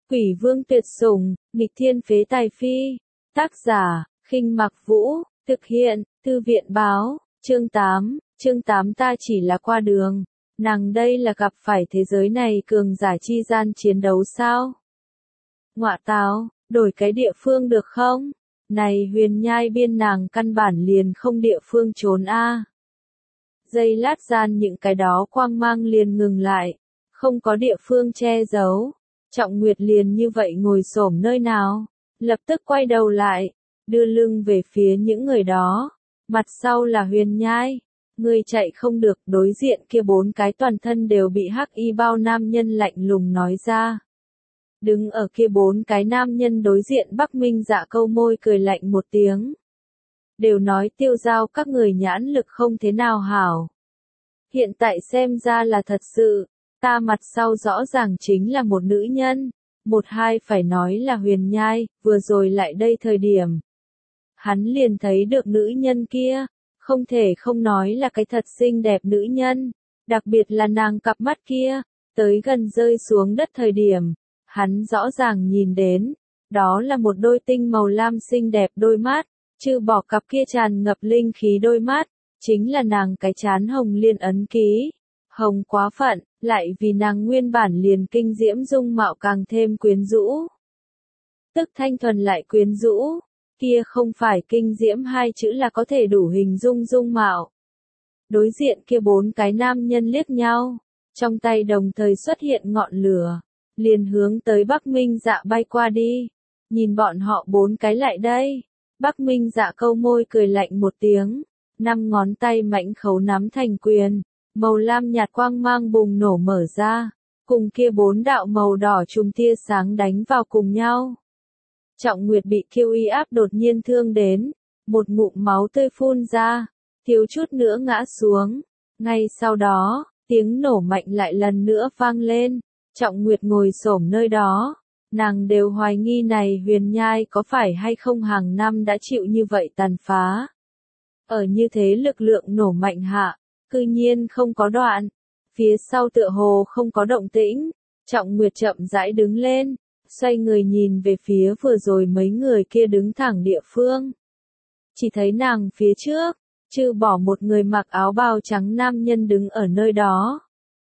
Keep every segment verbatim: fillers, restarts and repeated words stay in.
Quỷ vương tuyệt sủng, nghịch thiên phế tài phi. Tác giả, Khinh Mặc Vũ, thực hiện, Thư viện báo, chương tám, chương tám ta chỉ là qua đường. Nàng đây là gặp phải thế giới này cường giả chi gian chiến đấu sao? Ngọa táo, đổi cái địa phương được không? Này huyền nhai biên nàng căn bản liền không địa phương trốn a. Giây lát gian những cái đó quang mang liền ngừng lại, không có địa phương che giấu. Trọng Nguyệt liền như vậy ngồi xổm nơi nào, lập tức quay đầu lại, đưa lưng về phía những người đó, mặt sau là huyền nhai. Người chạy không được, đối diện kia bốn cái toàn thân đều bị hắc y bao nam nhân lạnh lùng nói ra. Đứng ở kia bốn cái nam nhân đối diện Bắc Minh Dạ câu môi cười lạnh một tiếng. Đều nói Tiêu Giao các người nhãn lực không thế nào hảo. Hiện tại xem ra là thật sự, ta mặt sau rõ ràng chính là một nữ nhân, một hai phải nói là huyền nhai, vừa rồi lại đây thời điểm. Hắn liền thấy được nữ nhân kia, không thể không nói là cái thật xinh đẹp nữ nhân, đặc biệt là nàng cặp mắt kia, tới gần rơi xuống đất thời điểm. Hắn rõ ràng nhìn đến, đó là một đôi tinh màu lam xinh đẹp đôi mắt, trừ bỏ cặp kia tràn ngập linh khí đôi mắt, chính là nàng cái chán hồng liên ấn ký. Hồng quá phận, lại vì nàng nguyên bản liền kinh diễm dung mạo càng thêm quyến rũ. Tức thanh thuần lại quyến rũ, kia không phải kinh diễm hai chữ là có thể đủ hình dung dung mạo. Đối diện kia bốn cái nam nhân liếc nhau, trong tay đồng thời xuất hiện ngọn lửa. Liền hướng tới Bắc Minh Dạ bay qua đi. Nhìn bọn họ bốn cái lại đây. Bắc Minh Dạ câu môi cười lạnh một tiếng. Năm ngón tay mãnh khấu nắm thành quyền. Màu lam nhạt quang mang bùng nổ mở ra. Cùng kia bốn đạo màu đỏ trùng tia sáng đánh vào cùng nhau. Trọng Nguyệt bị kiêu uy áp đột nhiên thương đến. Một ngụm máu tươi phun ra. Thiếu chút nữa ngã xuống. Ngay sau đó, tiếng nổ mạnh lại lần nữa vang lên. Trọng Nguyệt ngồi xổm nơi đó, nàng đều hoài nghi này huyền nhai có phải hay không hàng năm đã chịu như vậy tàn phá. Ở như thế lực lượng nổ mạnh hạ, cư nhiên không có đoạn, phía sau tựa hồ không có động tĩnh, Trọng Nguyệt chậm rãi đứng lên, xoay người nhìn về phía vừa rồi mấy người kia đứng thẳng địa phương. Chỉ thấy nàng phía trước, trừ bỏ một người mặc áo bào trắng nam nhân đứng ở nơi đó.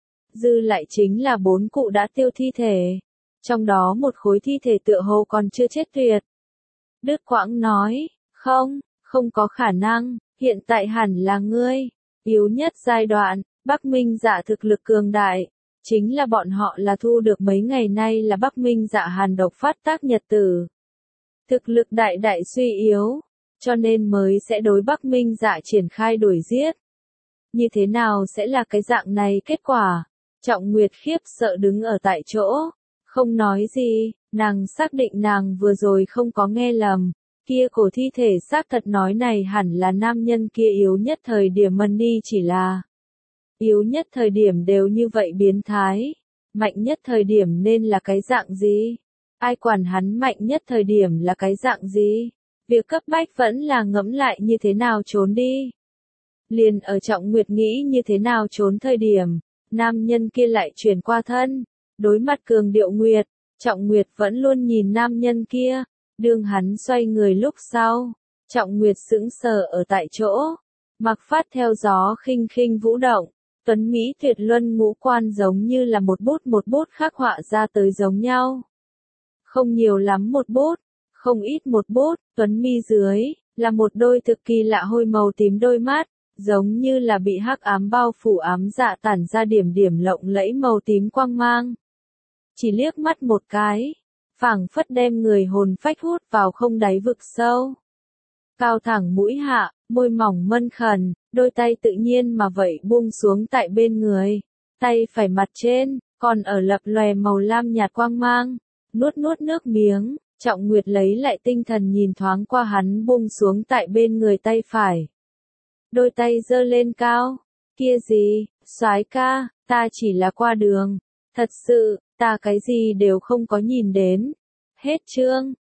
Dư lại chính là bốn cụ đã tiêu thi thể. Trong đó một khối thi thể tựa hồ còn chưa chết tuyệt. Đứt quãng nói, không, không có khả năng, hiện tại hẳn là ngươi. Yếu nhất giai đoạn, Bắc Minh Dạ thực lực cường đại. Chính là bọn họ là thu được mấy ngày nay là Bắc Minh Dạ hàn độc phát tác nhật tử. Thực lực đại đại suy yếu, cho nên mới sẽ đối Bắc Minh Dạ triển khai đuổi giết. Như thế nào sẽ là cái dạng này kết quả? Trọng Nguyệt khiếp sợ đứng ở tại chỗ, không nói gì, nàng xác định nàng vừa rồi không có nghe lầm, kia cổ thi thể xác thật nói này hẳn là nam nhân kia yếu nhất thời điểm mân đi chỉ là. Yếu nhất thời điểm đều như vậy biến thái, mạnh nhất thời điểm nên là cái dạng gì? Ai quản hắn mạnh nhất thời điểm là cái dạng gì? Việc cấp bách vẫn là ngẫm lại như thế nào trốn đi. Liền ở Trọng Nguyệt nghĩ như thế nào trốn thời điểm. Nam nhân kia lại chuyển qua thân, đối mặt cường điệu Nguyệt, Trọng Nguyệt vẫn luôn nhìn nam nhân kia, đương hắn xoay người lúc sau, Trọng Nguyệt sững sờ ở tại chỗ, mặc phát theo gió khinh khinh vũ động, tuấn mỹ tuyệt luân ngũ quan giống như là một bút một bút khắc họa ra tới giống nhau. Không nhiều lắm một bút, không ít một bút, tuấn mi dưới, là một đôi thực kỳ lạ hôi màu tím đôi mắt. Giống như là bị hắc ám bao phủ ám dạ tản ra điểm điểm lộng lẫy màu tím quang mang. Chỉ liếc mắt một cái, phảng phất đem người hồn phách hút vào không đáy vực sâu. Cao thẳng mũi hạ, môi mỏng mân khẩn, đôi tay tự nhiên mà vậy buông xuống tại bên người. Tay phải mặt trên, còn ở lập lòe màu lam nhạt quang mang. Nuốt nuốt nước miếng, Trọng Nguyệt lấy lại tinh thần nhìn thoáng qua hắn buông xuống tại bên người tay phải. Đôi tay giơ lên cao, kia gì, soái ca, ta chỉ là qua đường, thật sự, ta cái gì đều không có nhìn đến. Hết chương.